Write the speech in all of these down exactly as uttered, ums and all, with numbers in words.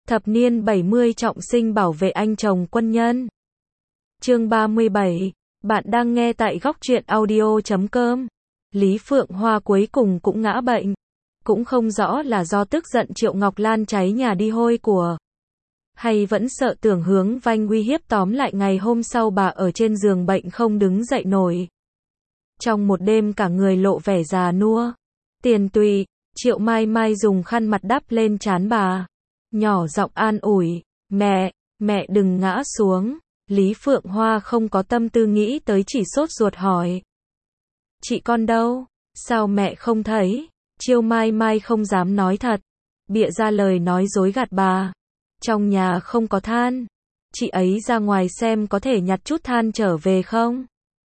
Thập niên bảy mươi trọng sinh bảo vệ anh chồng quân nhân. Chương ba mươi bảy. Bạn đang nghe tại góc truyện audio chấm com. Lý Phượng Hoa cuối cùng cũng ngã bệnh. Cũng không rõ là do tức giận Triệu Ngọc Lan cháy nhà đi hôi của, hay vẫn sợ Tưởng Hướng Vanh uy hiếp tóm lại ngày hôm sau bà ở trên giường bệnh không đứng dậy nổi. Trong một đêm cả người lộ vẻ già nua, tiền tùy, Triệu Mai Mai dùng khăn mặt đắp lên trán bà, nhỏ giọng an ủi, mẹ, mẹ đừng ngã xuống. Lý Phượng Hoa không có tâm tư nghĩ tới, chỉ sốt ruột hỏi, chị con đâu, sao mẹ không thấy? Triệu Mai Mai không dám nói thật, bịa ra lời nói dối gạt bà. Trong nhà không có than, chị ấy ra ngoài xem có thể nhặt chút than trở về không?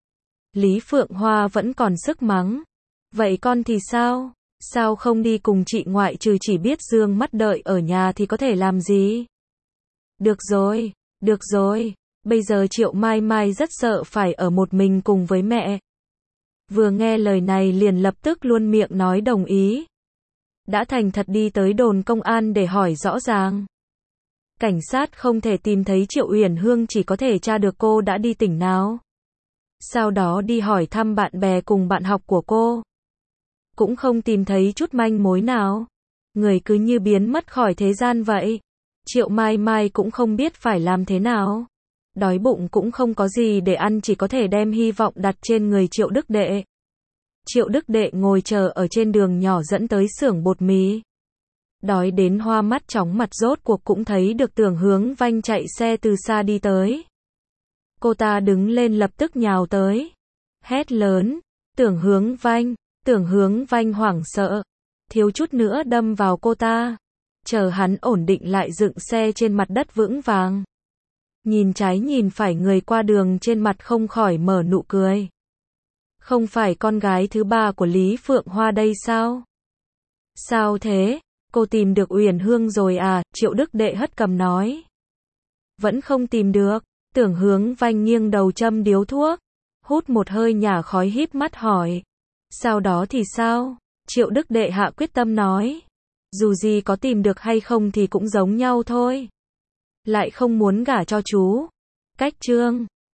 Lý Phượng Hoa vẫn còn sức mắng, vậy con thì sao? Sao không đi cùng chị, ngoại trừ chỉ biết dương mắt đợi ở nhà thì có thể làm gì? Được rồi, được rồi, bây giờ Triệu Mai Mai rất sợ phải ở một mình cùng với mẹ. Vừa nghe lời này liền lập tức luôn miệng nói đồng ý. Đã thành thật đi tới đồn công an để hỏi rõ ràng. Cảnh sát không thể tìm thấy Triệu Uyển Hương, chỉ có thể tra được cô đã đi tỉnh nào. Sau đó đi hỏi thăm bạn bè cùng bạn học của cô. Cũng không tìm thấy chút manh mối nào. Người cứ như biến mất khỏi thế gian vậy. Triệu Mai Mai cũng không biết phải làm thế nào. Đói bụng cũng không có gì để ăn, chỉ có thể đem hy vọng đặt trên người Triệu Đức Đệ. Triệu Đức Đệ ngồi chờ ở trên đường nhỏ dẫn tới xưởng bột mì. Đói đến hoa mắt chóng mặt, rốt cuộc cũng thấy được Tưởng Hướng Vanh chạy xe từ xa đi tới. Cô ta đứng lên lập tức nhào tới, hét lớn, Tưởng Hướng Vanh. Tưởng Hướng Vanh hoảng sợ, thiếu chút nữa đâm vào cô ta. Chờ hắn ổn định lại, dựng xe trên mặt đất vững vàng. Nhìn trái nhìn phải người qua đường, trên mặt không khỏi mở nụ cười. Không phải con gái thứ ba của Lý Phượng Hoa đây sao? Sao thế? Cô tìm được Uyển Hương rồi à? Triệu Đức Đệ hất cầm nói. Vẫn không tìm được. Tưởng Hướng Vanh nghiêng đầu châm điếu thuốc, hút một hơi nhả khói, híp mắt hỏi. Sau đó thì sao? Triệu Đức Đệ hạ quyết tâm nói. Dù gì có tìm được hay không thì cũng giống nhau thôi. Lại không muốn gả cho chú. Cách chương.